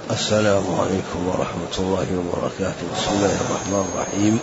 السلام عليكم ورحمة الله وبركاته. بسم الله الرحمن الرحيم.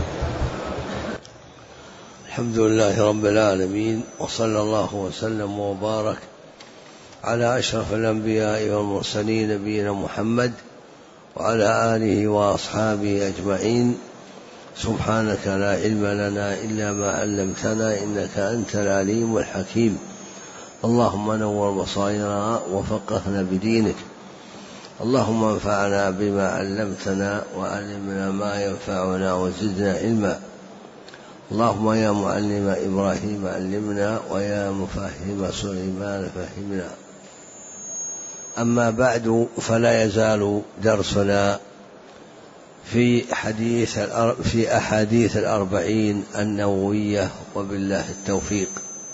الحمد لله رب العالمين، وصلى الله وسلم وبارك على أشرف الأنبياء والمرسلين نبينا محمد وعلى آله وأصحابه أجمعين. سبحانك لا علم لنا إلا ما علمتنا إنك أنت العليم الحكيم. اللهم نور بصائرنا وفقهنا بدينك. اللهم انفعنا بما علمتنا وعلمنا ما ينفعنا وزدنا علما. اللهم يا معلم إبراهيم علمنا ويا مفهم سليمان فهمنا. أما بعد، فلا يزال درسنا في أحاديث الأربعين النووية، وبالله التوفيق.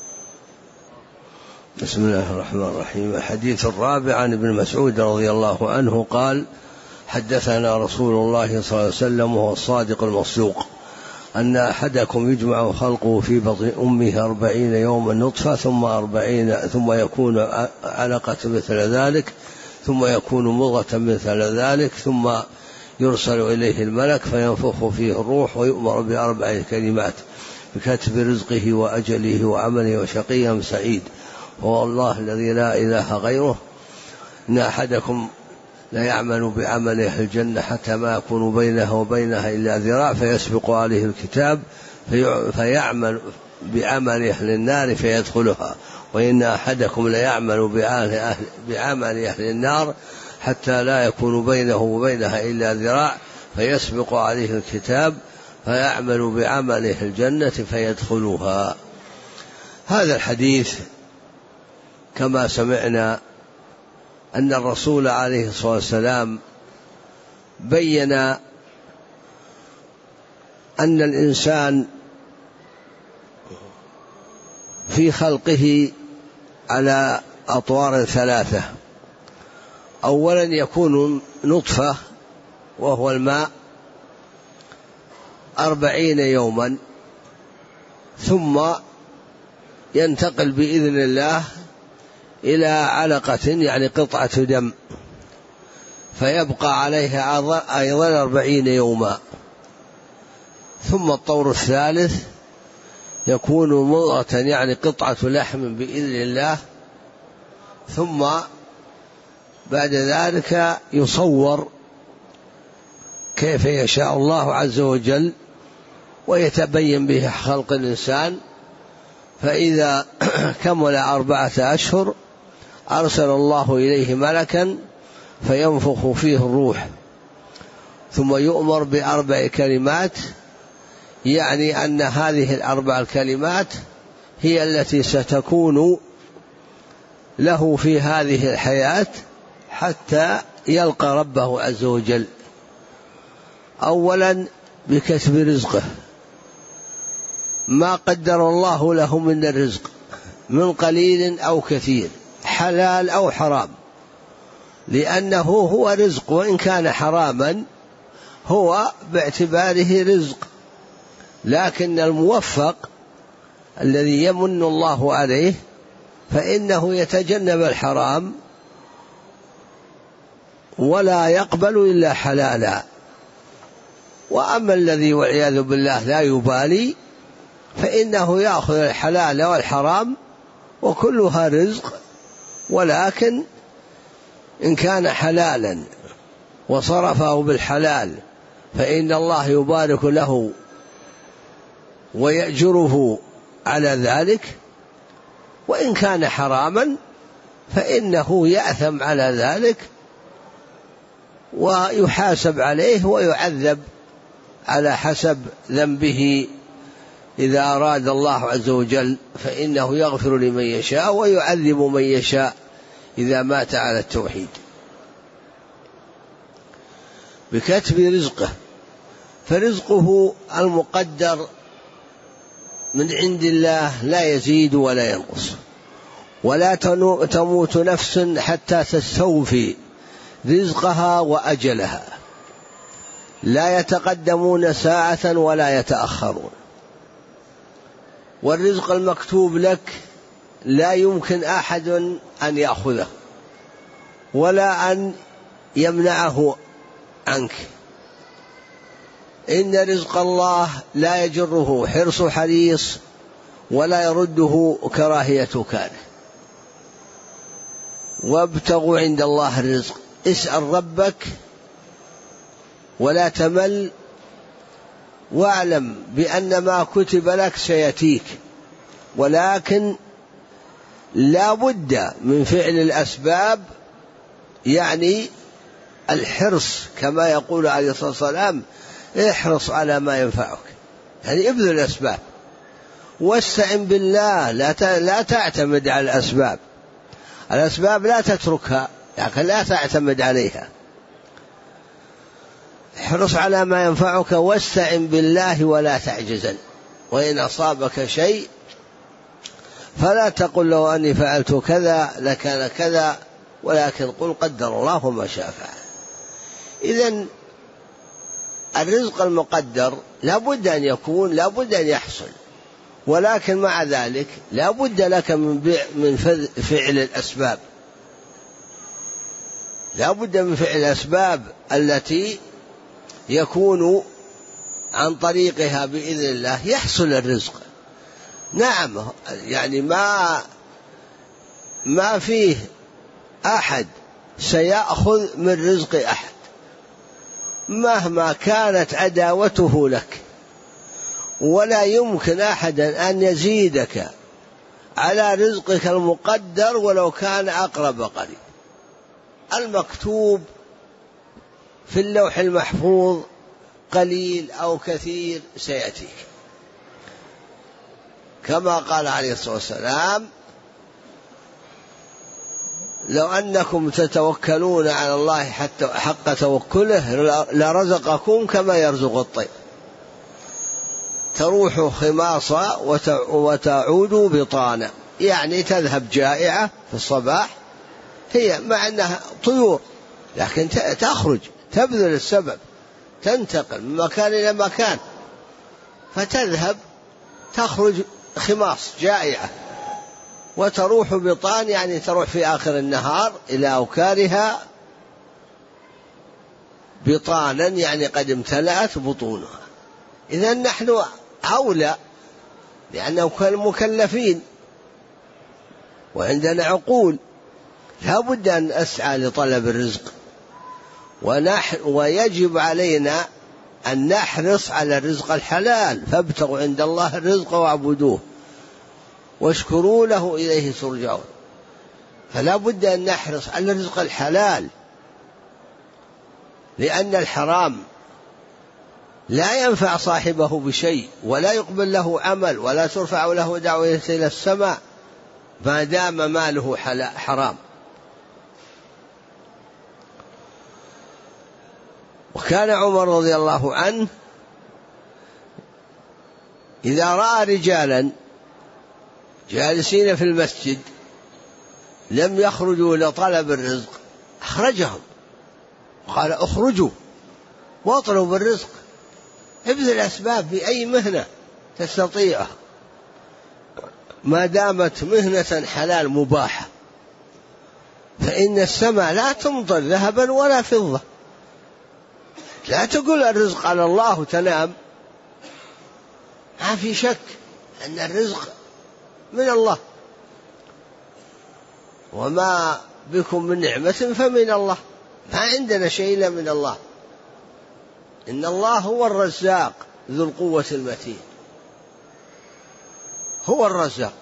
بسم الله الرحمن الرحيم. الحديث الرابع عن ابن مسعود رضي الله عنه قال: حدثنا رسول الله صلى الله عليه وسلم وهو الصادق المصدوق أن أحدكم يجمع خلقه في بطن أمه 40 يوما نطفة ثم يكون علقة مثل ذلك ثم يكون مضغة مثل ذلك ثم يرسل إليه الملك فينفخ فيه الروح ويؤمر ب4 كلمات: بكتب رزقه وأجله وعمله وشقي أم سعيد. هو الله الذي لا إله غيره. إن أحدكم لا يعمل بعمل أهل الجنة حتى ما يكون بينه وبينها إلا ذراع فيسبق عليه الكتاب فيعمل بعمل أهل النار فيدخلها. وإن أحدكم لا يعمل بعمل أهل النار حتى لا يكون بينه وبينها إلا ذراع فيسبق عليه الكتاب فيعمل بعمل أهل الجنة فيدخلها. هذا الحديث كما سمعنا أن الرسول عليه الصلاة والسلام بين أن الإنسان في خلقه على أطوار 3. أولا يكون نطفة وهو الماء 40 يوما، ثم ينتقل بإذن الله إلى علقة يعني قطعة دم فيبقى عليها أيضا 40 يوما. ثم الطور الثالث يكون مضغة يعني قطعة لحم بإذن الله، ثم بعد ذلك يصور كيف يشاء الله عز وجل ويتبين به خلق الإنسان. فإذا كمل 4 أشهر أرسل الله إليه ملكا فينفخ فيه الروح، ثم يؤمر ب4 كلمات، يعني أن هذه ال4 الكلمات هي التي ستكون له في هذه الحياة حتى يلقى ربه عز وجل. أولا بكتب رزقه، ما قدر الله له من الرزق من قليل أو كثير، حلال أو حرام، لأنه هو رزق، وإن كان حراما هو باعتباره رزق. لكن الموفق الذي يمن الله عليه فإنه يتجنب الحرام ولا يقبل إلا حلالا. وأما الذي والعياذ بالله لا يبالي فإنه يأخذ الحلال والحرام وكلها رزق، ولكن إن كان حلالا وصرفه بالحلال فإن الله يبارك له ويأجره على ذلك، وإن كان حراما فإنه يأثم على ذلك ويحاسب عليه ويعذب على حسب ذنبه. إذا أراد الله عز وجل فإنه يغفر لمن يشاء ويعذب من يشاء إذا مات على التوحيد. بكتب رزقه، فرزقه المقدر من عند الله لا يزيد ولا ينقص، ولا تموت نفس حتى تستوفي رزقها وأجلها، لا يتقدمون ساعة ولا يتأخرون. والرزق المكتوب لك لا يمكن أحد أن يأخذه ولا أن يمنعه عنك. إن رزق الله لا يجره حرص حريص ولا يرده كراهية كاره. وابتغوا عند الله الرزق، اسأل ربك ولا تمل، واعلم بأن ما كتب لك سيأتيك، ولكن لا بد من فعل الأسباب، يعني الحرص كما يقول عليه الصلاة والسلام: احرص على ما ينفعك، يعني ابذل الأسباب، واستعن بالله، لا تعتمد على الأسباب. الأسباب لا تتركها لكن لا تعتمد عليها. احرص على ما ينفعك واستعن بالله ولا تعجزن، وإن أصابك شيء فلا تقل لو أني فعلت كذا لكان كذا، ولكن قل قدر الله ما شاء فعل. إذن الرزق المقدر لا بد أن يكون، لا بد أن يحصل، ولكن مع ذلك لا بد لك من فعل الأسباب، لا بد من فعل الأسباب التي يكون عن طريقها بإذن الله يحصل الرزق. نعم، يعني ما فيه أحد سيأخذ من رزق أحد مهما كانت عداوته لك، ولا يمكن أحدا أن يزيدك على رزقك المقدر ولو كان أقرب قريب. المكتوب في اللوح المحفوظ قليل أو كثير سيأتيك، كما قال عليه الصلاة والسلام: لو أنكم تتوكلون على الله حق توكله لرزقكم كما يرزق الطير تروح خماصا وتعود بطانا، يعني تذهب جائعة في الصباح، هي مع أنها طيور لكن تخرج تبذل السبب، تنتقل من مكان إلى مكان، فتذهب تخرج خماص جائعة وتروح بطان، يعني تروح في آخر النهار إلى أوكارها بطانا، يعني قد امتلأت بطونها. إذن نحن أولى، لأننا مكلفين وعندنا عقول، لا بد أن أسعى لطلب الرزق، ويجب علينا أن نحرص على الرزق الحلال. فابتغوا عند الله الرزق واعبدوه واشكروا له إليه ترجعون. فلا بد أن نحرص على الرزق الحلال، لأن الحرام لا ينفع صاحبه بشيء، ولا يقبل له عمل، ولا ترفع له دعوة إلى السماء ما دام ماله حرام. وكان عمر رضي الله عنه إذا رأى رجالا جالسين في المسجد لم يخرجوا لطلب الرزق أخرجهم، قال: اخرجوا واطلبوا الرزق، ابذل الأسباب في أي مهنة تستطيعها ما دامت مهنة حلال مباحة، فإن السماء لا تمطر ذهبا ولا فضة. لا تقول الرزق على الله وتنام، ما في شك أن الرزق من الله، وما بكم من نعمة فمن الله، ما عندنا شيء إلا من الله. إن الله هو الرزاق ذو القوة المتين، هو الرزاق.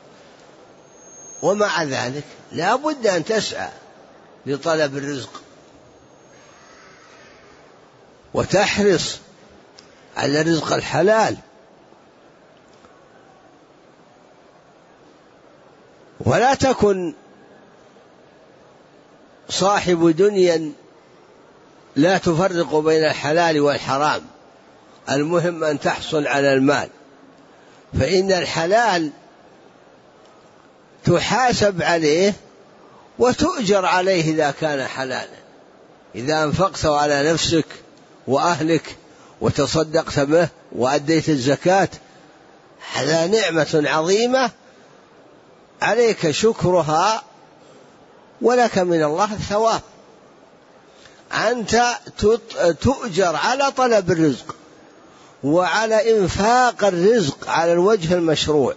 ومع ذلك لا بد أن تسعى لطلب الرزق وتحرص على الرزق الحلال، ولا تكن صاحب دنيا لا تفرق بين الحلال والحرام، المهم أن تحصل على المال، فإن الحلال تحاسب عليه وتؤجر عليه إذا كان حلالا. إذا أنفقت على نفسك وأهلك وتصدقت به وأديت الزكاة، هذا نعمة عظيمة عليك شكرها، ولك من الله الثواب. أنت تؤجر على طلب الرزق وعلى إنفاق الرزق على الوجه المشروع.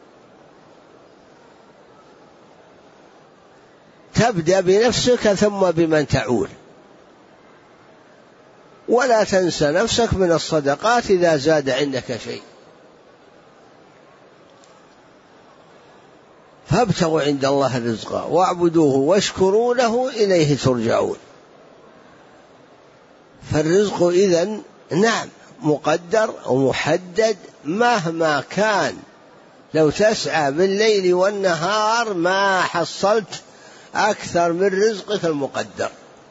تبدأ بنفسك ثم بمن تعول، ولا تنسى نفسك من الصدقات إذا زاد عندك شيء. فابتغوا عند الله الرزق واعبدوه واشكروا له إليه ترجعون. فالرزق إذن نعم مقدر ومحدد مهما كان. لو تسعى بالليل والنهار ما حصلت أكثر من رزقك المقدر.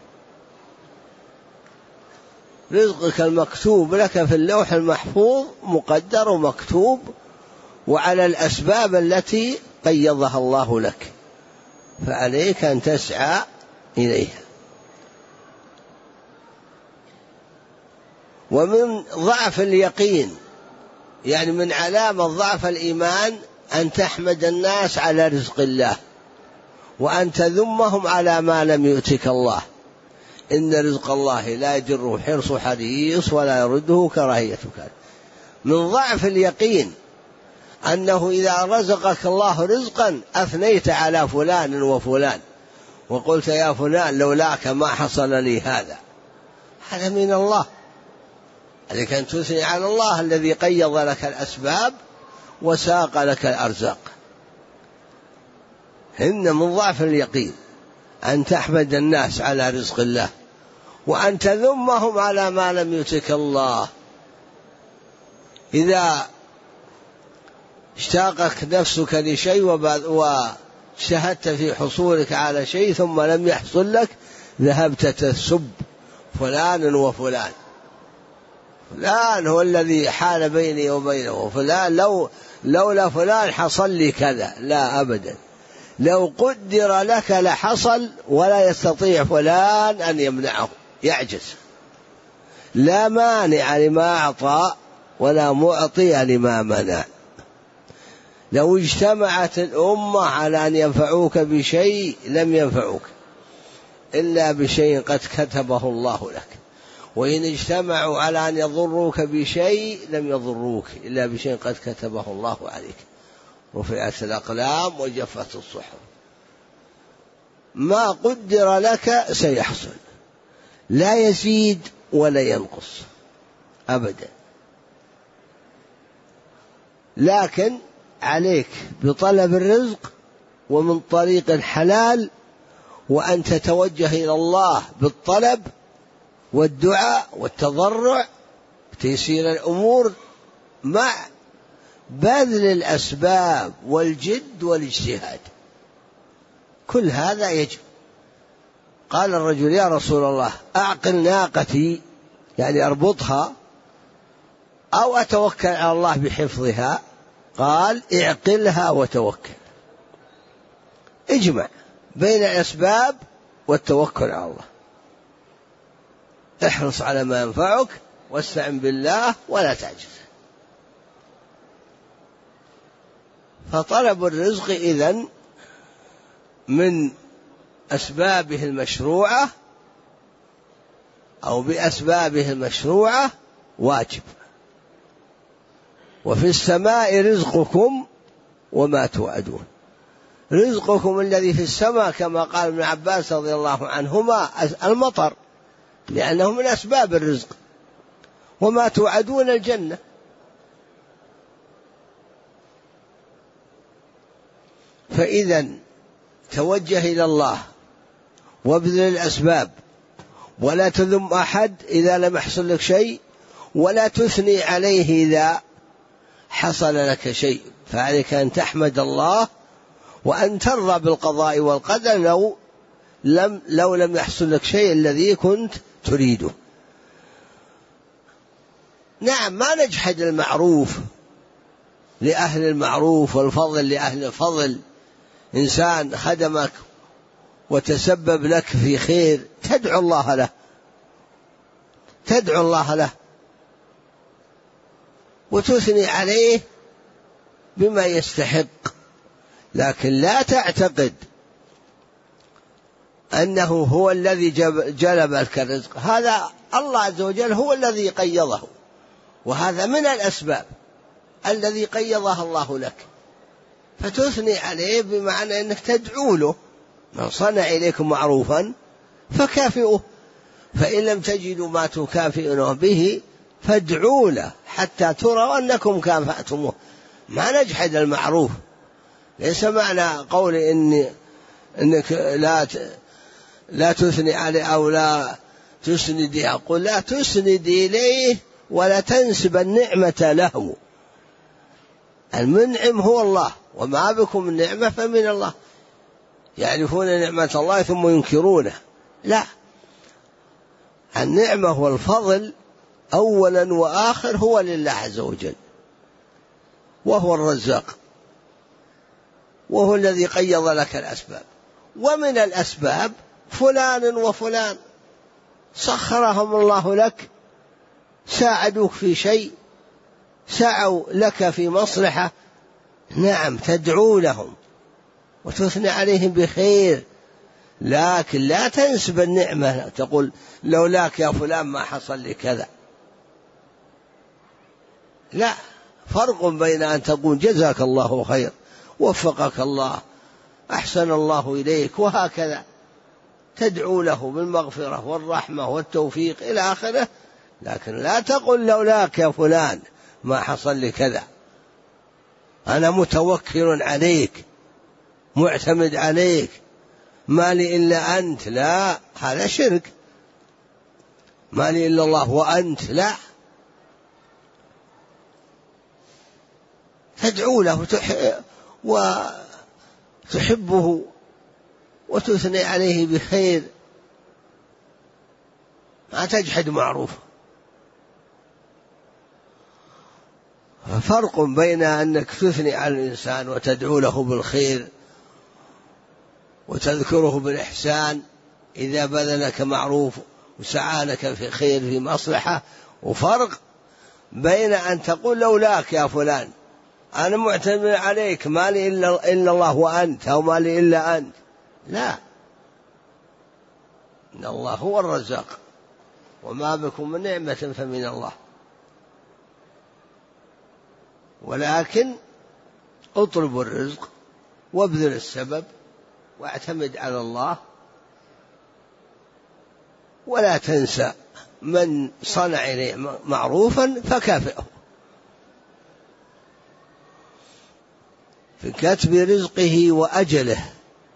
رزقك المكتوب لك في اللوح المحفوظ مقدر ومكتوب، وعلى الأسباب التي قيضها الله لك، فعليك أن تسعى إليها. ومن ضعف اليقين، يعني من علامة ضعف الإيمان، أن تحمد الناس على رزق الله وأن تذمهم على ما لم يؤتك الله. إن رزق الله لا يجره حرص حريص ولا يرده كراهية كان. من ضعف اليقين أنه إذا رزقك الله رزقا أثنيت على فلان وفلان وقلت يا فلان لولاك ما حصل لي هذا. هذا من الله. عليك أن تثني على الله الذي قيض لك الأسباب وساق لك الأرزاق. إن من ضعف اليقين أن تحمد الناس على رزق الله وأن تذمهم على ما لم يؤتك الله. إذا اشتاقت نفسك لشيء واجتهدت في حصولك على شيء ثم لم يحصل لك، ذهبت تسب فلان وفلان. فلان هو الذي حال بيني وبينه، وفلان لولا فلان حصل لي كذا. لا أبدا، لو قدر لك لحصل، ولا يستطيع فلان أن يمنعه، يعجز. لا مانع لما أعطى ولا معطي لما منع. لو اجتمعت الأمة على أن ينفعوك بشيء لم ينفعوك إلا بشيء قد كتبه الله لك، وإن اجتمعوا على أن يضروك بشيء لم يضروك إلا بشيء قد كتبه الله عليك. رفعت الأقلام وجفت الصحف. ما قدر لك سيحصل، لا يزيد ولا ينقص أبدا. لكن عليك بطلب الرزق ومن طريق الحلال، وأن تتوجه إلى الله بالطلب والدعاء والتضرع تيسير الأمور مع بذل الأسباب والجد والاجتهاد. كل هذا يجب. قال الرجل يا رسول الله أعقل ناقتي، يعني أربطها أو أتوكل على الله بحفظها. قال اعقلها وتوكل. اجمع بين الأسباب والتوكل على الله. احرص على ما ينفعك واستعن بالله ولا تعجز. فطلب الرزق إذن من أسبابه المشروعة أو بأسبابه المشروعة واجب. وفي السماء رزقكم وما توعدون. رزقكم الذي في السماء كما قال ابن عباس رضي الله عنهما المطر، لأنه من أسباب الرزق، وما توعدون الجنة. فإذا توجه إلى الله وابذل الأسباب، ولا تذم أحد إذا لم يحصل لك شيء، ولا تثني عليه إذا حصل لك شيء. فعليك أن تحمد الله وأن ترضى بالقضاء والقدر لو لم يحصل لك شيء الذي كنت تريده. نعم ما نجحد المعروف لأهل المعروف والفضل لأهل الفضل. إنسان خدمك وتسبب لك في خير تدعو الله له، تدعو الله له وتثني عليه بما يستحق. لكن لا تعتقد أنه هو الذي جلب لك الرزق، هذا الله عز وجل هو الذي قيضه، وهذا من الأسباب الذي قيضها الله لك، فتثني عليه بمعنى أنك تدعو له. من صنع إليكم معروفا فكافئوه، فإن لم تجدوا ما تكافئونه به فادعوا له حتى تروا أنكم كافأتموه. ما نجحد المعروف، ليس معنى قول إنك لا تثني عليه أو لا تسندي، أقول لا تسند إليه ولا تنسب النعمة له. المنعم هو الله، وما بكم من نعمة فمن الله. يعرفون نعمة الله ثم ينكرونه، لا، النعمة والفضل أولا وآخر هو لله عز وجل، وهو الرزاق، وهو الذي قيض لك الأسباب. ومن الأسباب فلان وفلان سخرهم الله لك، ساعدوك في شيء، سعوا لك في مصلحة، نعم تدعو لهم وتثني عليهم بخير، لكن لا تنسب النعمة تقول لولاك يا فلان ما حصل لي كذا. لا، فرق بين أن تقول جزاك الله خير، وفقك الله، أحسن الله إليك، وهكذا تدعو له بالمغفرة والرحمة والتوفيق إلى آخره، لكن لا تقل لولاك يا فلان ما حصل لي كذا، أنا متوكل عليك، معتمد عليك، ما لي إلا أنت. لا، هذا شرك. ما لي إلا الله وأنت، لا، تدعو له وتحبه وتثني عليه بخير، ما تجحد معروفه. فرق بين أنك تثني على الإنسان وتدعو له بالخير وتذكره بالإحسان إذا بذلك معروف وسعالك في خير في مصلحة، وفرق بين أن تقول لولاك يا فلان أنا معتمد عليك، ما لي إلا الله وأنت، أو ما لي إلا أنت. لا، إن الله هو الرزاق، وما بكم من نعمة فمن الله. ولكن اطلب الرزق وابذل السبب واعتمد على الله، ولا تنسى من صنع إليه معروفا فكافئه. في كتب رزقه وأجله،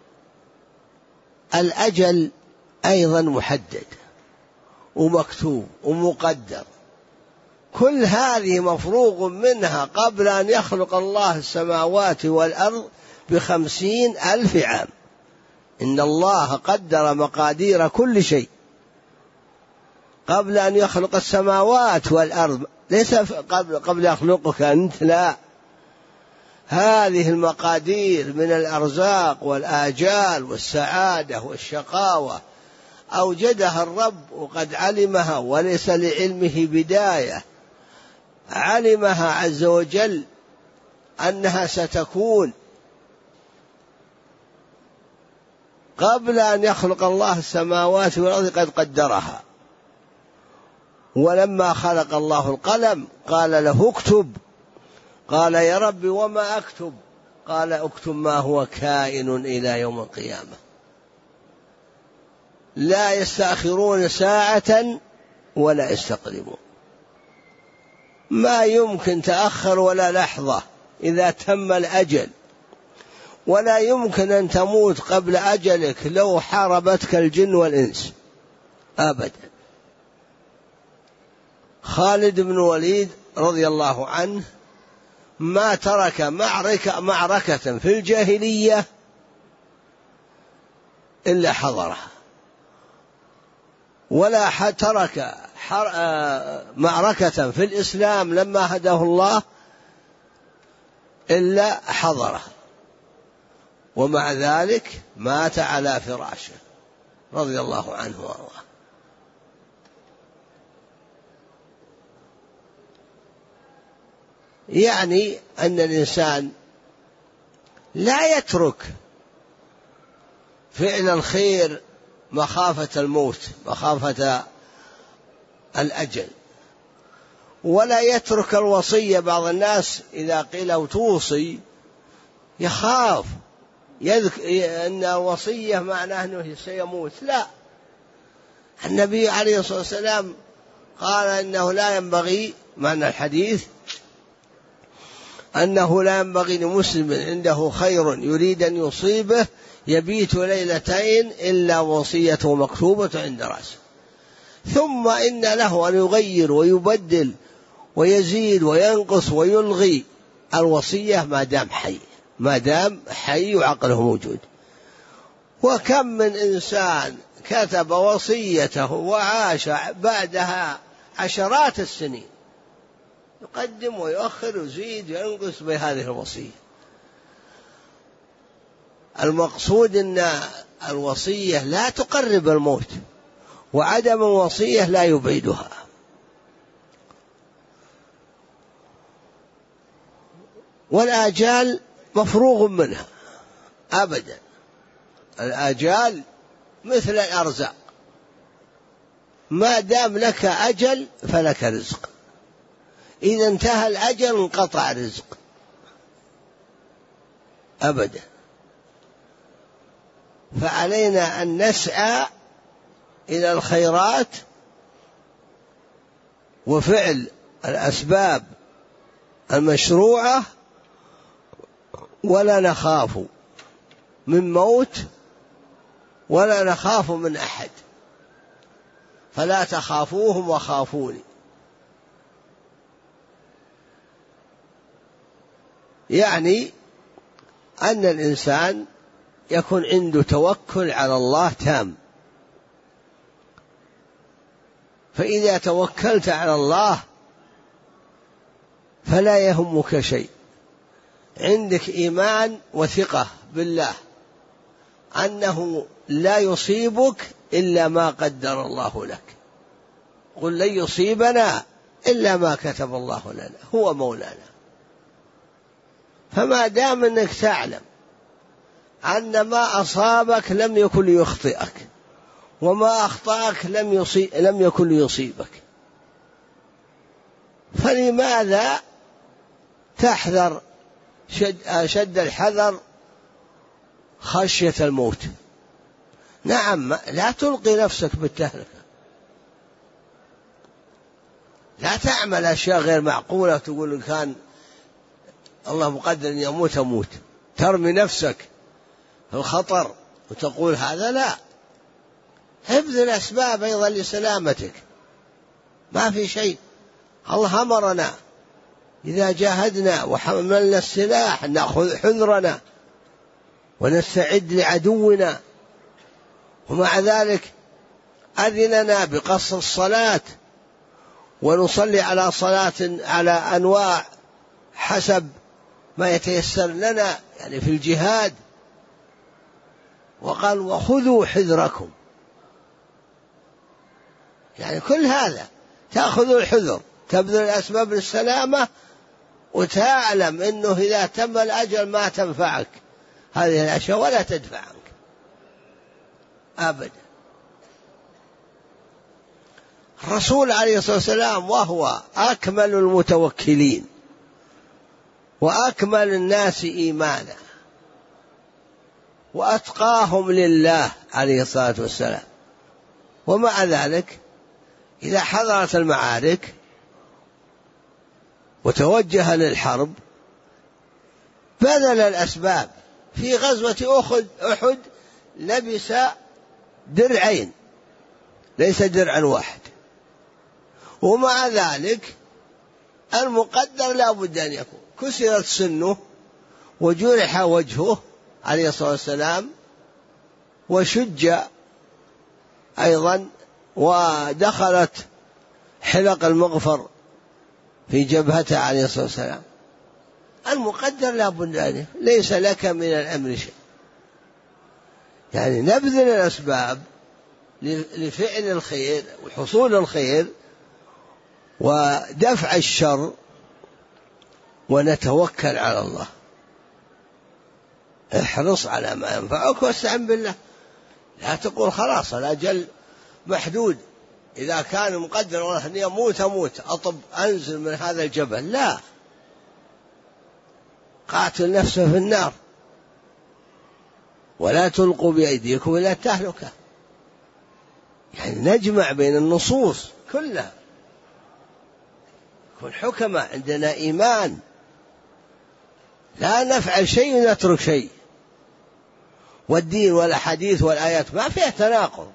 الأجل أيضا محدد ومكتوب ومقدر، كل هذه مفروغ منها قبل أن يخلق الله السماوات والأرض ب50,000 عام. إن الله قدر مقادير كل شيء قبل أن يخلق السماوات والأرض، ليس قبل يخلقك أنت، لا، هذه المقادير من الأرزاق والآجال والسعادة والشقاوة أوجدها الرب وقد علمها، وليس لعلمه بداية، علمها عز وجل أنها ستكون قبل أن يخلق الله السماوات والأرض، قد قدرها. ولما خلق الله القلم قال له اكتب، قال يا رب وما أكتب؟ قال اكتب ما هو كائن إلى يوم القيامة. لا يستأخرون ساعة ولا يستقدمون، ما يمكن تأخر ولا لحظة إذا تم الأجل، ولا يمكن أن تموت قبل أجلك لو حاربتك الجن والإنس أبدا. خالد بن وليد رضي الله عنه ما ترك معركة في الجاهلية إلا حضرها، ولا ترك معركة في الإسلام لما هداه الله إلا حضرها، ومع ذلك مات على فراشه رضي الله عنه وارضاه. يعني أن الإنسان لا يترك فعل الخير مخافة الموت، مخافة الأجل، ولا يترك الوصية. بعض الناس إذا قيل له توصي يخاف أن الوصية معناه أنه سيموت. لا، النبي عليه الصلاة والسلام قال إنه لا ينبغي، معنى الحديث أنه لا ينبغي لمسلم عنده خير يريد أن يصيبه يبيت ليلتين إلا وصيته مكتوبة عند رأسه، ثم إن له أن يغير ويبدل ويزيد وينقص ويلغي الوصية ما دام حي وعقله موجود. وكم من إنسان كتب وصيته وعاش بعدها عشرات السنين يقدم ويؤخر ويزيد وينقص بهذه الوصية. المقصود أن الوصية لا تقرب الموت، وعدم الوصية لا يبعدها. والآجال مفروغ منها أبدا، الآجال مثل الأرزاق، ما دام لك أجل فلك رزق، إذا انتهى الأجل انقطع الرزق أبدا. فعلينا أن نسعى إلى الخيرات وفعل الأسباب المشروعة، ولا نخاف من موت ولا نخاف من أحد، فلا تخافوهم وخافوني. يعني أن الإنسان يكون عنده توكل على الله تام، فإذا توكلت على الله فلا يهمك شيء، عندك إيمان وثقة بالله أنه لا يصيبك إلا ما قدر الله لك. قل لن يصيبنا إلا ما كتب الله لنا، هو مولانا. فما دام أنك تعلم أن ما أصابك لم يكن ليخطئك، وما أخطأك لم يكن ليصيبك، فلماذا تحذر شد الحذر خشية الموت؟ نعم، لا تلقي نفسك بالتهلكة، لا تعمل أشياء غير معقولة تقول إن كان الله مقدر أن يموت أموت، ترمي نفسك في الخطر وتقول هذا. لا، ابذل أسباب أيضا لسلامتك، ما في شيء. الله أمرنا إذا جاهدنا وحملنا السلاح نأخذ حذرنا ونستعد لعدونا، ومع ذلك أذننا بقصر الصلاة ونصلي على صلاة على أنواع حسب ما يتيسر لنا، يعني في الجهاد. وقال وخذوا حذركم، يعني كل هذا تأخذوا الحذر، تبذل الأسباب للسلامة، وتعلم أنه إذا تم الأجل ما تنفعك هذه الأشياء ولا تدفع عنك أبدا. الرسول عليه الصلاة والسلام وهو أكمل المتوكلين وأكمل الناس إيمانا وأتقاهم لله عليه الصلاة والسلام، ومع ذلك إذا حضرت المعارك وتوجه للحرب بذل الأسباب. في غزوة أحد لبس درعين ليس درعا واحد، ومع ذلك المقدر لا بد أن يكون. كسرت سنه وجرح وجهه عليه الصلاة والسلام، وشج أيضا، ودخلت حلق المغفر في جبهته عليه الصلاة والسلام. المقدر لا بد أن ليس لك من الأمر شيء. يعني نبذل الأسباب لفعل الخير وحصول الخير ودفع الشر، ونتوكل على الله. احرص على ما ينفعك واستعن بالله. لا تقول خلاص الأجل محدود، إذا كان مقدر والله أني أموت أطب أنزل من هذا الجبل، لا، قاتل نفسه في النار ولا تلقوا بأيديكم إلى التهلكة. يعني نجمع بين النصوص كلها، كن حكمة، عندنا إيمان، لا نفعل شيء ونترك شيء، والدين والحديث والآيات ما فيها تناقض.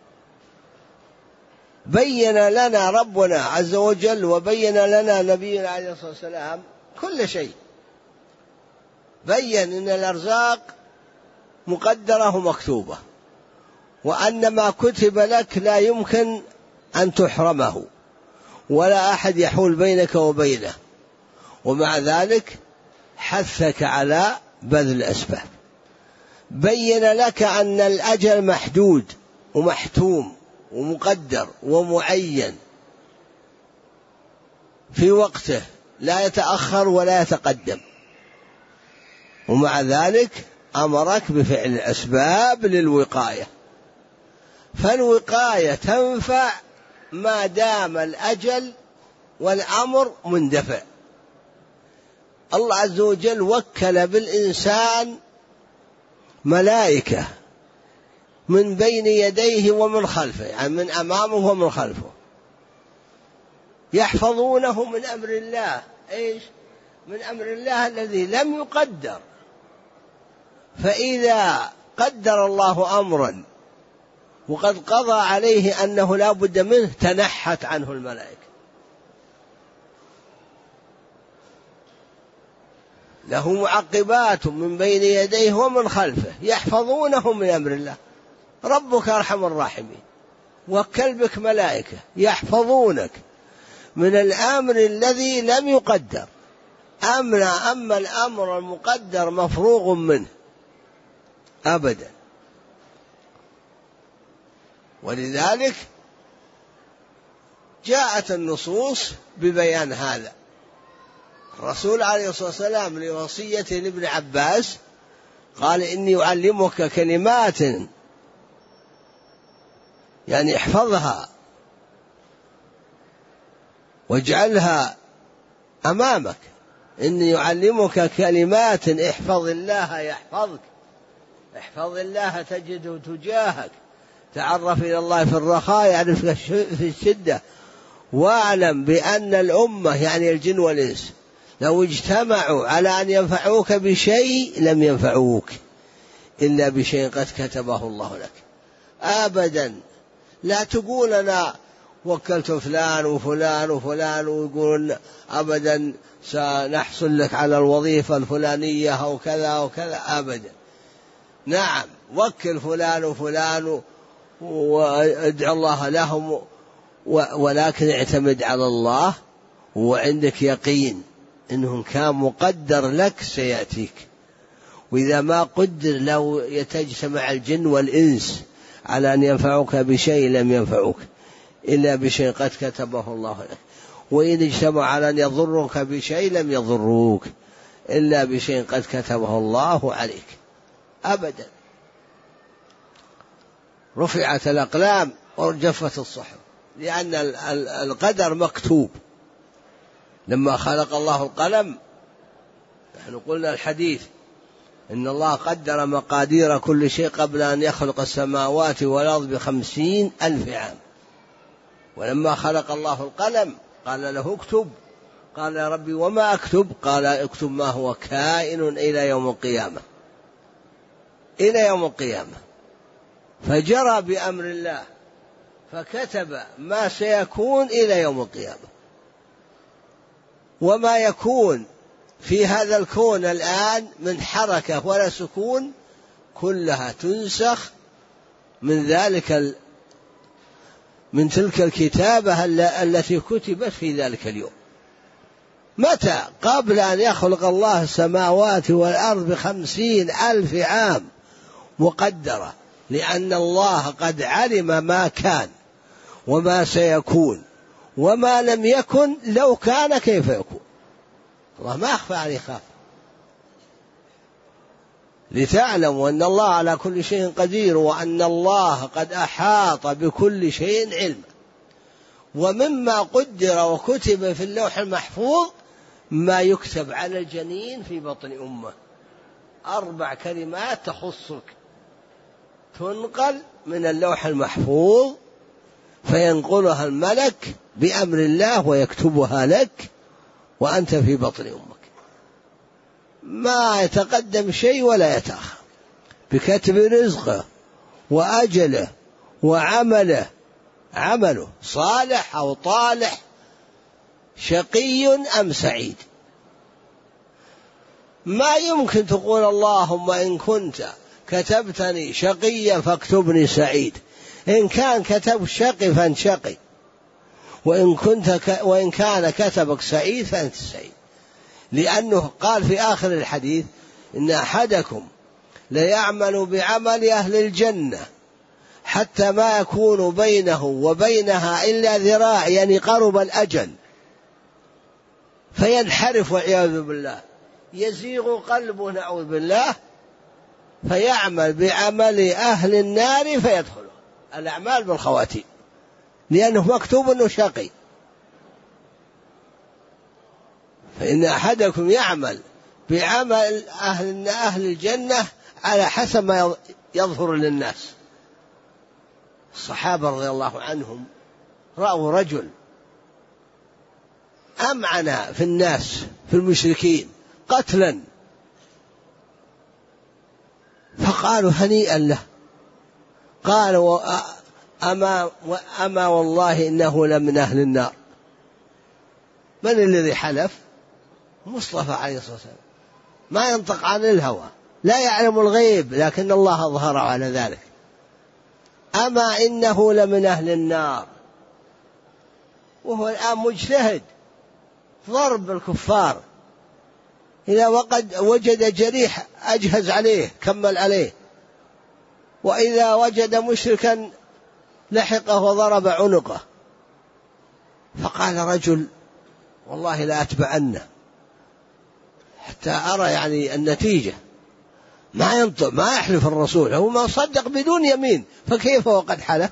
بين لنا ربنا عز وجل وبين لنا نبينا عليه الصلاة والسلام كل شيء، بين أن الأرزاق مقدرة ومكتوبة، وأن ما كتب لك لا يمكن أن تحرمه ولا أحد يحول بينك وبينه، ومع ذلك حثك على بذل الأسباب. بين لك أن الأجل محدود ومحتوم ومقدر ومعين في وقته، لا يتأخر ولا يتقدم، ومع ذلك أمرك بفعل الأسباب للوقاية. فالوقاية تنفع ما دام الأجل والأمر مندفع. الله عز وجل وكل بالإنسان ملائكة من بين يديه ومن خلفه، يعني من أمامه ومن خلفه، يحفظونه من أمر الله. إيش؟ من أمر الله الذي لم يقدر. فإذا قدر الله أمرا وقد قضى عليه أنه لا بد منه تنحت عنه الملائكة. له معقبات من بين يديه ومن خلفه يحفظونه من أمر الله. ربك أرحم الراحمين، وكل بك ملائكة يحفظونك من الأمر الذي لم يقدر. أما الأمر المقدر مفروغ منه أبدا. ولذلك جاءت النصوص ببيان هذا. الرسول عليه الصلاة والسلام لوصيته لابن عباس قال: إني أعلمك كلمات، يعني احفظها واجعلها أمامك. إني أعلمك كلمات احفظ الله يحفظك، احفظ الله تجده تجاهك، تعرف إلى الله في الرخاء يعرفك في الشدة، واعلم بأن الأمة يعني الجن والإنس لو اجتمعوا على أن ينفعوك بشيء لم ينفعوك إلا بشيء قد كتبه الله لك. أبدا لا تقول أنا وكلت فلان وفلان وفلان ويقول أبدا سنحصل لك على الوظيفة الفلانية أو كذا وكذا، أبدا. نعم، وكل فلان وفلان وادعو الله لهم، ولكن اعتمد على الله وعندك يقين إنهم كان مقدر لك سيأتيك. وإذا ما قدر لو يتجتمع الجن والإنس على أن ينفعوك بشيء لم ينفعوك إلا بشيء قد كتبه الله لك، وإن اجتمعوا على أن يضروك بشيء لم يضروك إلا بشيء قد كتبه الله عليك. أبدا. رفعت الأقلام وجفت الصحف، لأن القدر مكتوب. لما خلق الله القلم، نحن قلنا الحديث إن الله قدر مقادير كل شيء قبل أن يخلق السماوات والأرض ب50,000 عام. ولما خلق الله القلم قال له اكتب، قال يا ربي وما أكتب؟ قال اكتب ما هو كائن إلى يوم القيامة، إلى يوم القيامة. فجرى بأمر الله فكتب ما سيكون إلى يوم القيامة. وما يكون في هذا الكون الآن من حركة ولا سكون كلها تنسخ من تلك الكتابة التي كتبت في ذلك اليوم. متى؟ قبل أن يخلق الله السماوات والأرض ب50,000 عام مقدرة، لأن الله قد علم ما كان وما سيكون وما لم يكن لو كان كيف يكون. الله ما أخفى عليه خاف. لتعلموا أن الله على كل شيء قدير، وأن الله قد أحاط بكل شيء علما. ومما قدر وكتب في اللوح المحفوظ ما يكتب على الجنين في بطن أمه، 4 كلمات تخصك تنقل من اللوح المحفوظ فينقلها الملك بأمر الله ويكتبها لك وأنت في بطن أمك، ما يتقدم شيء ولا يتأخر، بكتب رزقه وأجله وعمله، عمله صالح أو طالح، شقي أم سعيد. ما يمكن تقول اللهم إن كنت كتبتني شقيا فاكتبني سعيد، إن كان كتب شقي فأنت شقي، وإن كان كتبك سعيد فأنت سعيد، لأنه قال في آخر الحديث إن أحدكم ليعمل بعمل أهل الجنة حتى ما يكون بينه وبينها إلا ذراع، يعني قرب الأجل، فينحرف والعياذ بالله، يزيغ قلبه نعوذ بالله، فيعمل بعمل أهل النار فيدخله. الأعمال بالخواتيم، لأنه مكتوب أنه شقي. فإن أحدكم يعمل بعمل أهل الجنة على حسب ما يظهر للناس. الصحابة رضي الله عنهم رأوا رجل أمعن في الناس في المشركين قتلا، فقالوا هنيئا له، قالوا أما والله إنه لمن أهل النار. من الذي حلف؟ مصطفى عليه الصلاة والسلام، ما ينطق عن الهوى، لا يعلم الغيب، لكن الله أظهر على ذلك. أما إنه لمن أهل النار، وهو الآن مجتهد ضرب الكفار، إذا وجد جريح أجهز عليه كمل عليه، وإذا وجد مشركا لحقه وضرب عنقه. فقال رجل والله لا أتبعنه حتى أرى يعني النتيجة. ما ينطق، ما يحلف الرسول، هو ما صدق بدون يمين، فكيف وقد حلف؟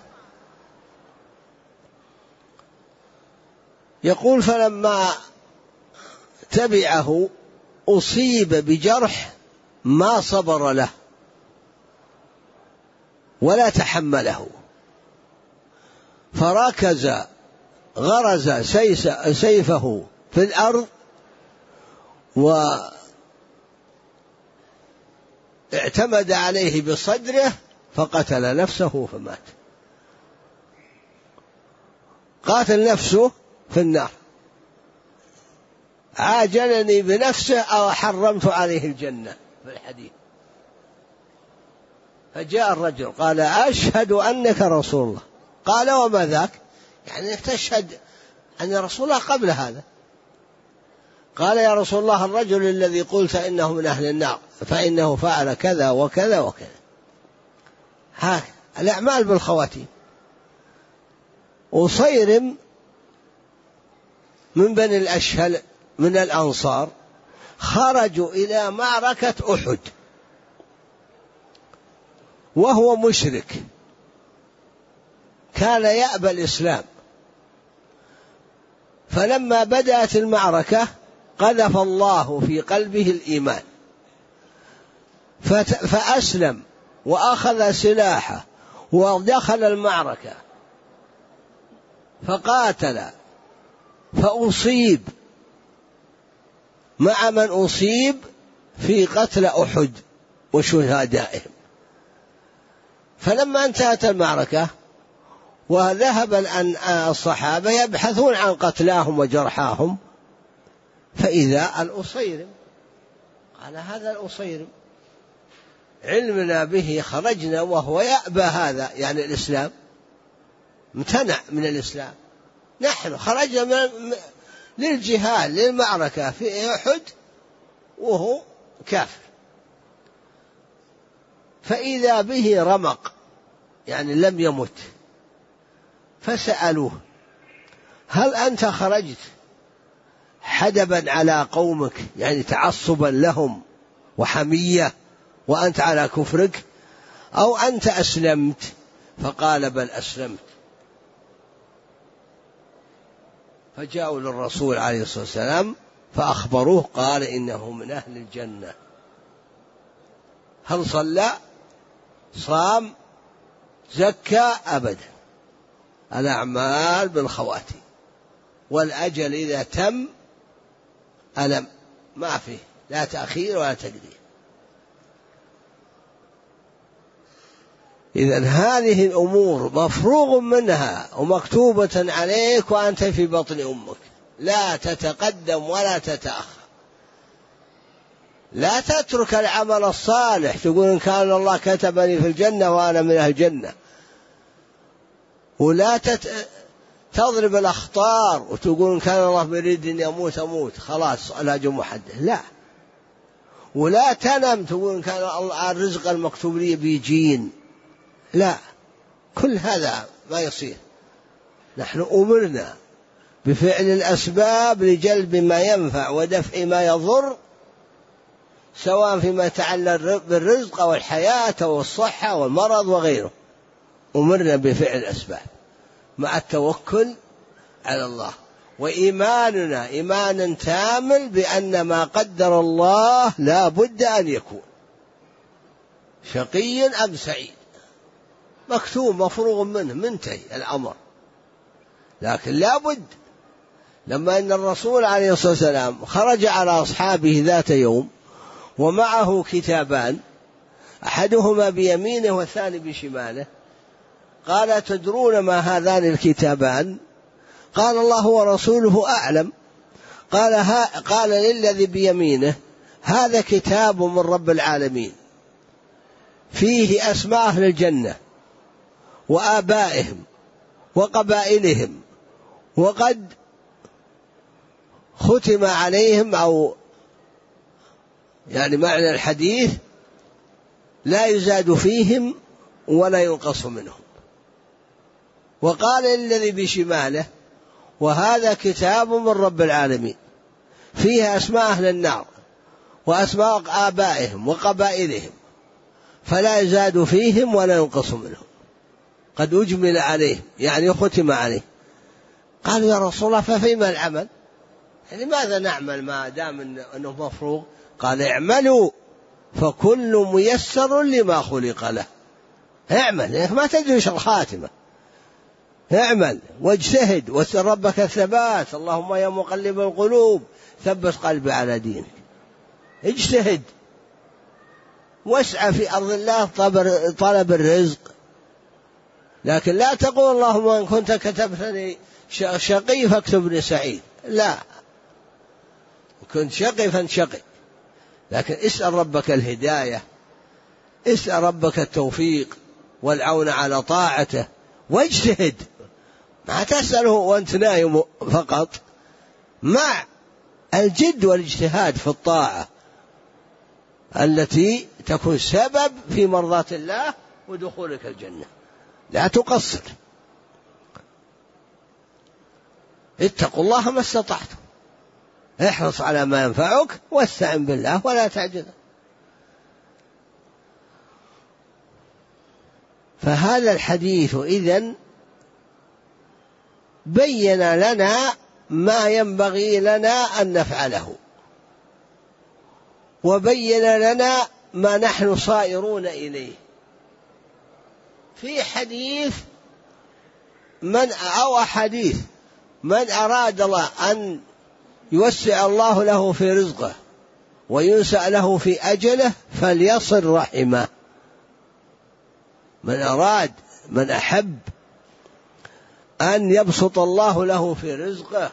يقول فلما تبعه أصيب بجرح ما صبر له ولا تحمله، فركز غرز سيفه في الأرض واعتمد عليه بصدره فقتل نفسه فمات. قاتل نفسه في النار، عاجلني بنفسه أو حرمت عليه الجنة في الحديث. فجاء الرجل قال أشهد أنك رسول الله. قال وما ذاك؟ يعني تشهد أن رسول الله قبل هذا. قال يا رسول الله الرجل الذي قلت إنه من أهل النار فإنه فعل كذا وكذا وكذا. ها الأعمال بالخواتيم. أصيرم من بني الأشهل من الأنصار خرجوا إلى معركة أحد وهو مشرك، كان يأبى الإسلام، فلما بدأت المعركة قذف الله في قلبه الإيمان فأسلم وأخذ سلاحه ودخل المعركة فقاتل فأصيب مع من أصيب في قتل أحد وشهدائهم. فلما انتهت المعركة وذهب الصحابة يبحثون عن قتلاهم وجرحاهم، فإذا الأصيرم قال هذا الأصيرم علمنا به خرجنا وهو يأبى هذا، يعني الإسلام امتنع من الإسلام، نحن خرجنا للجهاد للمعركة في أحد وهو كافر. فإذا به رمق يعني لم يمت، فسألوه هل أنت خرجت حدبا على قومك يعني تعصبا لهم وحمية وأنت على كفرك، أو أنت أسلمت؟ فقال بل أسلمت. فجاءوا للرسول عليه الصلاة والسلام فأخبروه، قال إنه من أهل الجنة. هل صلى؟ صام؟ زكى؟ أبدا. الأعمال بالخواتيم، والأجل إذا تم ألم، ما فيه لا تأخير ولا تقدير. إذن هذه الأمور مفروغ منها ومكتوبة عليك وأنت في بطن أمك، لا تتقدم ولا تتأخر. لا تترك العمل الصالح تقول إن كان الله كتبني في الجنة وأنا من أهل الجنة، ولا تضرب الأخطار وتقول إن كان الله يريد أن أموت خلاص الأجل محدد، لا. ولا تنم تقول إن كان الرزق المكتوب لي بيجين، لا. كل هذا ما يصير. نحن أمرنا بفعل الأسباب لجلب ما ينفع ودفع ما يضر، سواء فيما يتعلق بالرزق أو الحياة أو الصحة والمرض وغيره. أمرنا بفعل الأسباب مع التوكل على الله، وإيماننا إيمانا تامل بأن ما قدر الله لا بد أن يكون، شقي أم سعيد، مكتوب مفروغ منه، منتهي الأمر. لكن لا بد. لما أن الرسول عليه الصلاة والسلام خرج على أصحابه ذات يوم ومعه كتابان، أحدهما بيمينه والثاني بشماله، قال تدرون ما هذان الكتابان؟ قال الله ورسوله أعلم. قال للذي بيمينه هذا كتاب من رب العالمين فيه أسماء أهل الجنة وآبائهم وقبائلهم، وقد ختم عليهم، أو يعني معنى الحديث لا يزاد فيهم ولا ينقص منهم. وقال للذي بشماله وهذا كتاب من رب العالمين فيه أسماء أهل النار وأسماء آبائهم وقبائلهم فلا يزاد فيهم ولا ينقص منهم، قد أجمل عليه يعني ختم عليه. قالوا يا رسول الله ففيما العمل؟ يعني ماذا نعمل ما دام أنه مفروغ؟ قال اعملوا فكل ميسر لما خلق له. اعمل، ما تدري ايش الخاتمة، اعمل واجتهد واسأل ربك الثبات، اللهم يا مقلب القلوب ثبت قلبي على دينك. اجتهد واسعى في أرض الله طلب الرزق، لكن لا تقول اللهم إن كنت كتبتني شقي فاكتبني سعيد، لا. كنت شقي فانت شقي، لكن اسأل ربك الهداية، اسأل ربك التوفيق والعون على طاعته، واجتهد. ما تسأله وأنت نايم فقط، مع الجد والاجتهاد في الطاعة التي تكون سبب في مرضاة الله ودخولك الجنة. لا تقصر، اتقوا الله ما استطعتم، احرص على ما ينفعك واستعن بالله ولا تعجز. فهذا الحديث إذن بين لنا ما ينبغي لنا أن نفعله، وبين لنا ما نحن صائرون إليه. في حديث أحاديث من أراد الله أن يوسع الله له في رزقه وينسأ له في أجله فليصل رحمه. من أحب أن يبسط الله له في رزقه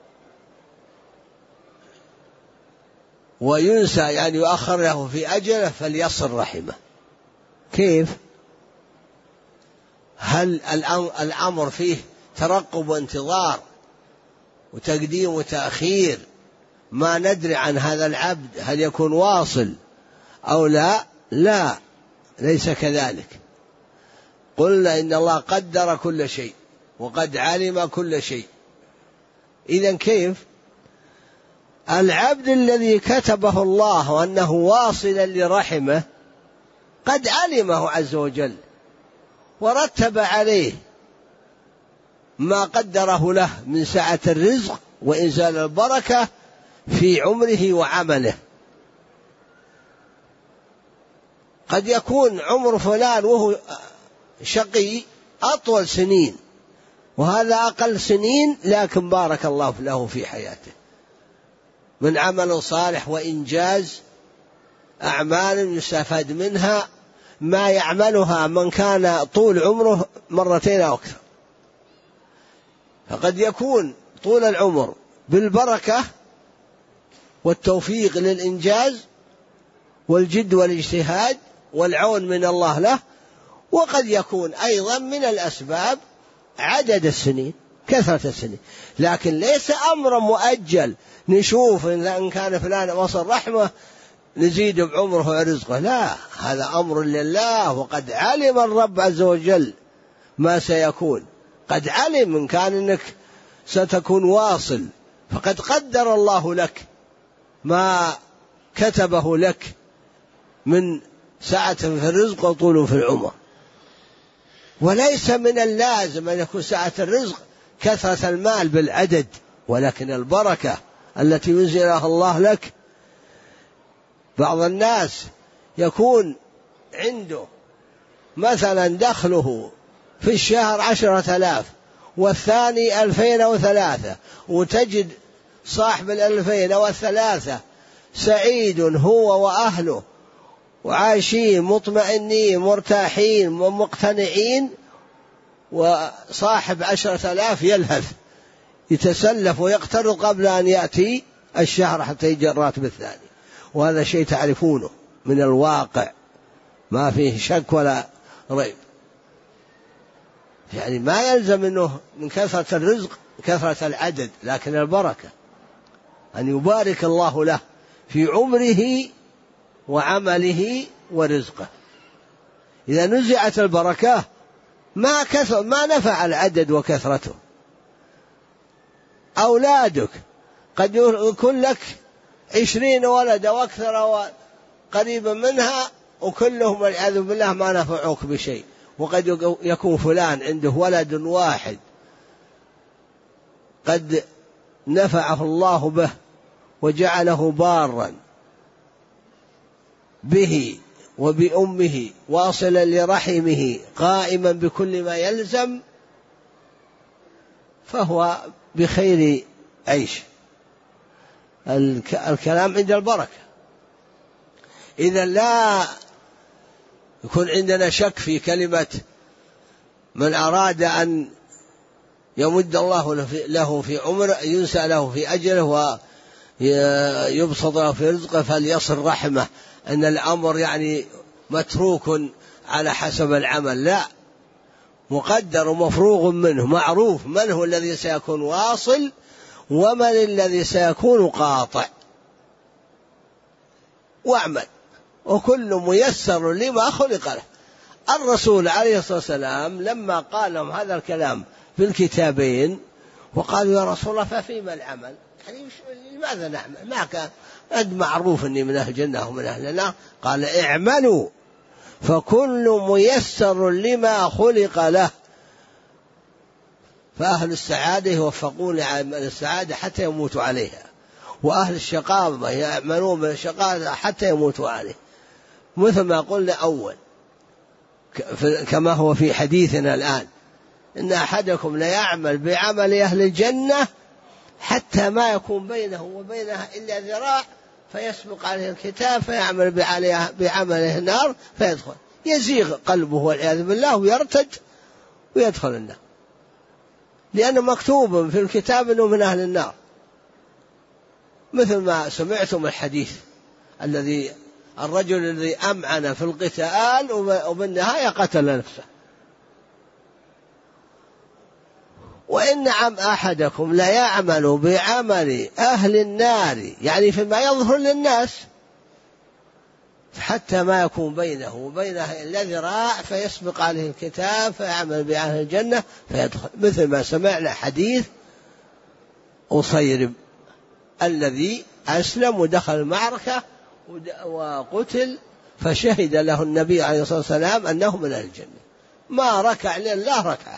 وينسى يعني يؤخر له في أجله فليصل رحمه. كيف؟ هل الأمر فيه ترقب وانتظار وتقديم وتأخير، ما ندري عن هذا العبد هل يكون واصل أو لا؟ لا، ليس كذلك. قلنا إن الله قدر كل شيء وقد علم كل شيء. إذن كيف العبد الذي كتبه الله أنه واصلا لرحمه قد علمه عز وجل ورتب عليه ما قدره له من سعة الرزق وإنزال البركة في عمره وعمله. قد يكون عمر فلان وهو شقي أطول سنين، وهذا أقل سنين، لكن بارك الله له في حياته من عمل صالح وإنجاز أعمال يستفاد منها ما يعملها من كان طول عمره مرتين أو أكثر. فقد يكون طول العمر بالبركة والتوفيق للإنجاز والجد والاجتهاد والعون من الله له، وقد يكون أيضا من الأسباب عدد السنين، كثرة السنين، لكن ليس أمرا مؤجل نشوف إن كان فلان وصل رحمه نزيد بعمره ورزقه، لا، هذا أمر لله، وقد علم الرب عز وجل ما سيكون، قد علم إن كان إنك ستكون واصل، فقد قدر الله لك ما كتبه لك من سعة في الرزق وطول في العمر. وليس من اللازم أن يكون سعة الرزق كثرة المال بالعدد، ولكن البركة التي ينزلها الله لك. بعض الناس يكون عنده مثلا دخله في الشهر 10,000 والثاني 2003، وتجد صاحب 2003 سعيد هو وأهله وعايشين مطمئنين مرتاحين ومقتنعين، وصاحب 10,000 يلهث يتسلف ويقترض قبل أن يأتي الشهر حتى يجي الراتب الثاني. وهذا شيء تعرفونه من الواقع، ما فيه شك ولا ريب. يعني ما يلزم أنه من كثرة الرزق كثرة العدد، لكن البركة أن يبارك الله له في عمره وعمله ورزقه. إذا نزعت البركة ما نفع العدد وكثرته. أولادك قد يكون لك 20 ولد وأكثر قريبا منها، وكلهم والعياذ بالله ما نفعوك بشيء. وقد يكون فلان عنده ولد واحد قد نفعه الله به وجعله بارا به وبأمه واصلا لرحمه قائما بكل ما يلزم، فهو بخير عيش. الكلام عند البركة. إذا لا يكون عندنا شك في كلمة من أراد أن يمد الله له في عمره، ينسى له في أجله ويبسط له في رزقه فليصل رحمه، أن الأمر يعني متروك على حسب العمل، لا، مقدر ومفروغ منه، معروف من هو الذي سيكون واصل ومن الذي سيكون قاطع. واعمل وكل ميسر لما خلق له. الرسول عليه الصلاة والسلام لما قال لهم هذا الكلام في الكتابين وقالوا يا رسول الله ففيما العمل، يعني لماذا نعمل؟ ما كان معروف أني من أهل الجنة ومن أهل النار. قال اعملوا فكل ميسر لما خلق له. فأهل السعادة يوفقون لعمل السعادة حتى يموتوا عليها، وأهل الشقاوة يعملون من الشقاوة حتى يموتوا عليه. مثل ما قلنا أول كما هو في حديثنا الآن، إن أحدكم ليعمل بعمل أهل الجنة حتى ما يكون بينه وبينها إلا ذراع فيسبق عليه الكتاب فيعمل بعمله النار فيدخل، يزيغ قلبه والعياذ بالله ويرتج ويدخل النار، لأنه مكتوب في الكتاب أنه من أهل النار. مثل ما سمعتم الحديث الذي الرجل الذي أمعن في القتال وبالنهاية قتل نفسه. وإن أحدكم لا يعمل بعمل أهل النار، يعني فيما يظهر للناس، حتى ما يكون بينه وبينها إلا ذراع فيسبق عليه الكتاب فيعمل بأهل الجنة فيدخل. مثل ما سمعنا حديث أصيرب الذي أسلم ودخل المعركة وقتل فشهد له النبي عليه الصلاة والسلام أنه من الجنة، ما ركع لله ركعة.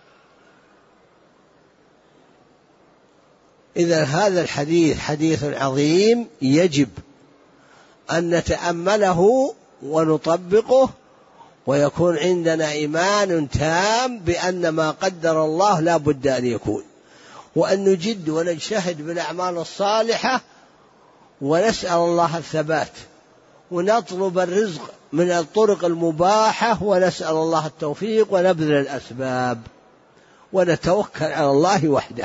إذا هذا الحديث حديث عظيم يجب أن نتأمله ونطبقه، ويكون عندنا إيمان تام بأن ما قدر الله لا بد أن يكون، وأن نجد ونجتهد بالأعمال الصالحة، ونسأل الله الثبات، ونطلب الرزق من الطرق المباحة، ونسأل الله التوفيق، ونبذل الأسباب، ونتوكل على الله وحده.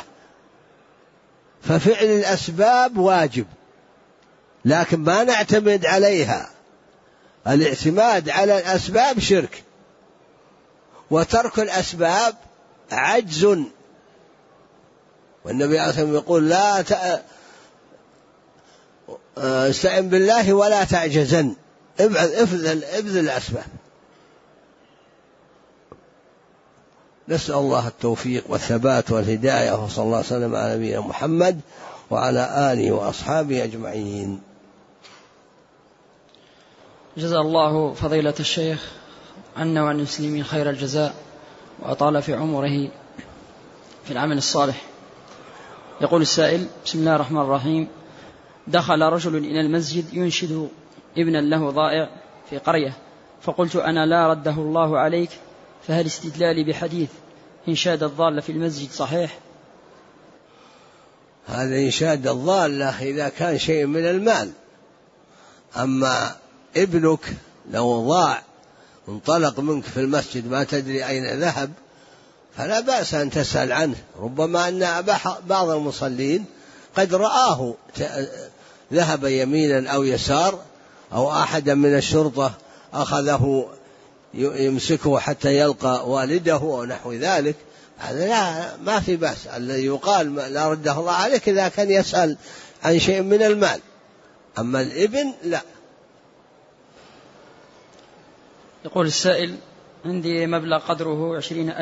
ففعل الأسباب واجب، لكن ما نعتمد عليها. الاعتماد على الأسباب شرك، وترك الأسباب عجز. والنبي عليه الصلاة والسلام يقول لا استعن بالله ولا تعجزن، ابذل الأسباب. نسأل الله التوفيق والثبات والهداية، وصلى الله وسلم على نبينا محمد وعلى آله وأصحابه أجمعين. جزا الله فضيلة الشيخ عنا وعن المسلمين خير الجزاء، وأطال في عمره في العمل الصالح. يقول السائل: بسم الله الرحمن الرحيم. دخل رجل إلى المسجد ينشد ابنا له ضائع في قرية، فقلت أنا لا رده الله عليك، فهل استدلالي بحديث إنشاد الضالة في المسجد صحيح؟ هذا إنشاد الضالة إذا كان شيء من المال. أما ابنك لو ضاع انطلق منك في المسجد ما تدري أين ذهب، فلا بأس أن تسأل عنه. ربما أن بعض المصلين قد رآه ذهب يمينا أو يسار، أو أحد من الشرطة أخذه يمسكه حتى يلقى والده أو نحو ذلك. هذا لا، ما في بأس. الذي يقال لا رده الله عليك إذا كان يسأل عن شيء من المال، أما الابن لا. يقول السائل: عندي مبلغ قدره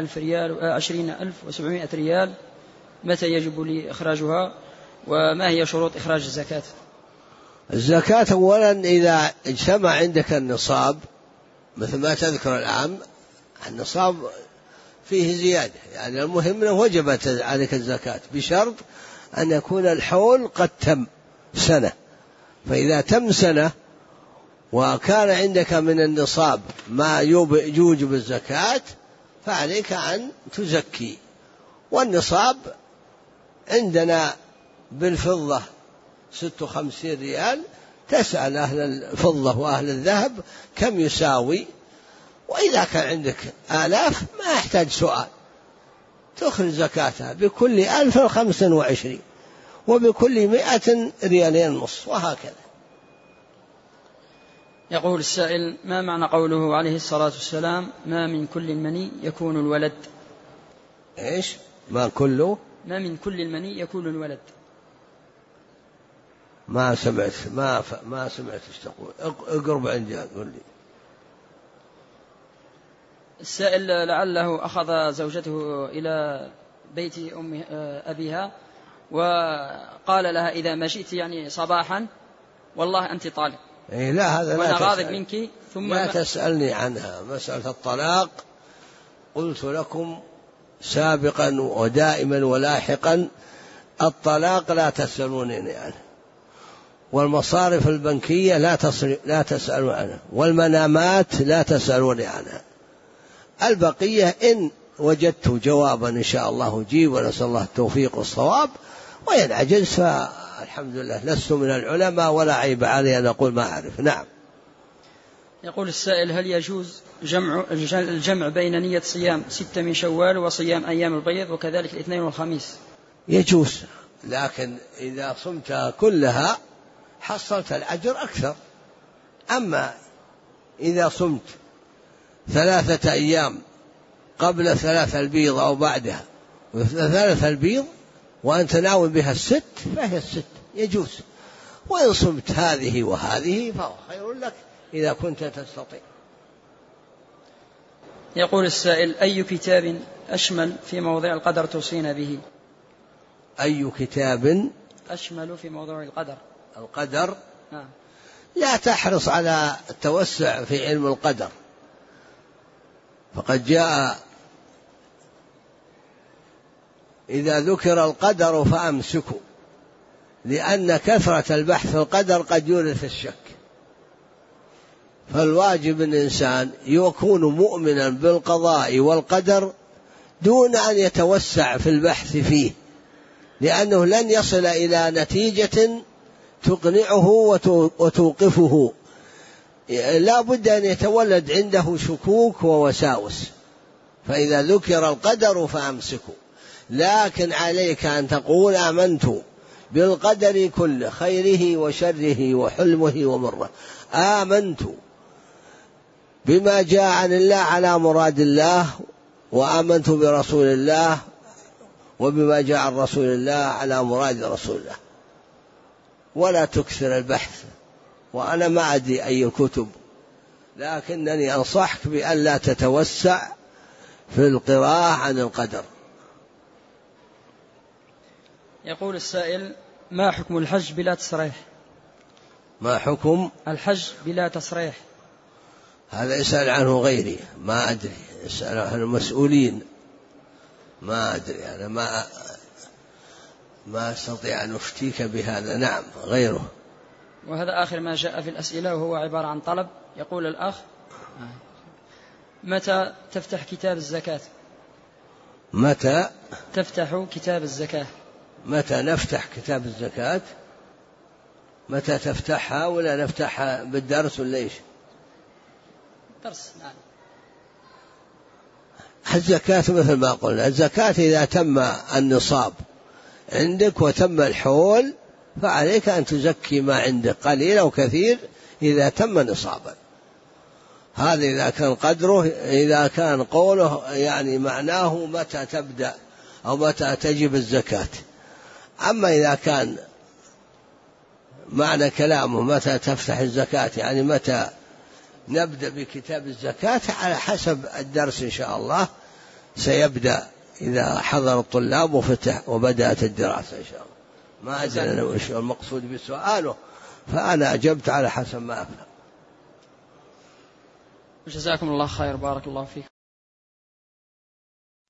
20,700 ريال، متى يجب لي إخراجها، وما هي شروط إخراج الزكاة؟ الزكاة أولا إذا اجتمع عندك النصاب، مثل ما تذكر الآن النصاب فيه زيادة، يعني المهم أنه وجبت عليك الزكاة بشرط أن يكون الحول قد تم سنة. فإذا تم سنة وكان عندك من النصاب ما يوجب الزكاة فعليك أن تزكي. والنصاب عندنا بالفضة 56 ريال، تسأل أهل الفضة وأهل الذهب كم يساوي، وإذا كان عندك آلاف ما يحتاج سؤال، تخرج زكاتها بكل 1025 وبكل 100 ريالين ونصف، وهكذا. يقول السائل: ما معنى قوله عليه الصلاة والسلام: ما من كل المني يكون الولد؟ إيش؟ ما من كل المني يكون الولد. ما سمعت ايش تقول. اقرب عندي قل لي. السائل لعله أخذ زوجته إلى بيت أبيها وقال لها: إذا ما شئت يعني صباحا والله أنت طالق. إيه لا، هذا وأنا راغب منك، ثم لا تسألني عنها. مسألة الطلاق قلت لكم سابقا ودائما ولاحقا: الطلاق لا تسألونني عنه، والمصارف البنكية لا تسألوا عنها، والمنامات لا تسألوني عنها. البقية إن وجدت جوابا إن شاء الله أجيب، ونسأل الله التوفيق والصواب، وإن عجز فالحمد لله، لست من العلماء ولا عيب علي أن أقول ما أعرف. نعم. يقول السائل: هل يجوز الجمع بين نية صيام 6 من شوال وصيام أيام البيض وكذلك الاثنين والخميس؟ يجوز، لكن إذا صمتها كلها حصلت الأجر أكثر. أما إذا صمت 3 أيام قبل 3 البيض أو بعدها 3 البيض وأنت ناوي بها 6 فهي 6 يجوز. وإن صمت هذه وهذه فهو خير لك إذا كنت تستطيع. يقول السائل: أي كتاب أشمل في موضوع القدر توصينا به؟ أي كتاب أشمل في موضوع القدر؟ القدر لا تحرص على التوسع في علم القدر، فقد جاء إذا ذكر القدر فأمسكوا، لأن كثرة البحث في القدر قد يورث الشك. فالواجب الإنسان يكون مؤمنا بالقضاء والقدر دون أن يتوسع في البحث فيه، لأنه لن يصل إلى نتيجة تقنعه وتوقفه، لا بد أن يتولد عنده شكوك ووساوس. فإذا ذكر القدر فأمسكوا، لكن عليك أن تقول آمنت بالقدر كله، خيره وشره وحلمه ومره، آمنت بما جاء عن الله على مراد الله، وآمنت برسول الله وبما جاء عن رسول الله على مراد رسول الله. ولا تكثر البحث، وأنا ما أدري أي الكتب، لكنني أنصحك بأن لا تتوسع في القراءة عن القدر. يقول السائل: ما حكم الحج بلا تصريح؟ ما حكم الحج بلا تصريح؟ هذا يسأل عنه غيري، ما أدري، يسأل عن المسؤولين، ما أدري، أنا ما أستطيع أن أفتيك بهذا. نعم، غيره. وهذا آخر ما جاء في الأسئلة، وهو عبارة عن طلب. يقول الأخ: متى تفتح كتاب الزكاة؟ متى تفتح كتاب الزكاة؟ متى نفتح كتاب الزكاة؟ متى تفتحها ولا نفتحها بالدرس ولا إيش؟ درس. نعم. الزكاة مثل ما قلنا، الزكاة إذا تم النصاب عندك وتم الحول فعليك أن تزكي ما عندك قليل أو كثير إذا تم نصابا. هذا إذا كان قدره، إذا كان قوله يعني معناه متى تبدأ أو متى تجب الزكاة. أما إذا كان معنى كلامه متى تفتح الزكاة يعني متى نبدأ بكتاب الزكاة، على حسب الدرس إن شاء الله سيبدأ إذا حضر الطلاب وفتح وبدأت الدراسة إن شاء الله. ما أدري أنا وش المقصود بسؤاله، فأنا أجبت على حسب ما أفهم. جزاكم الله خير، بارك الله فيك.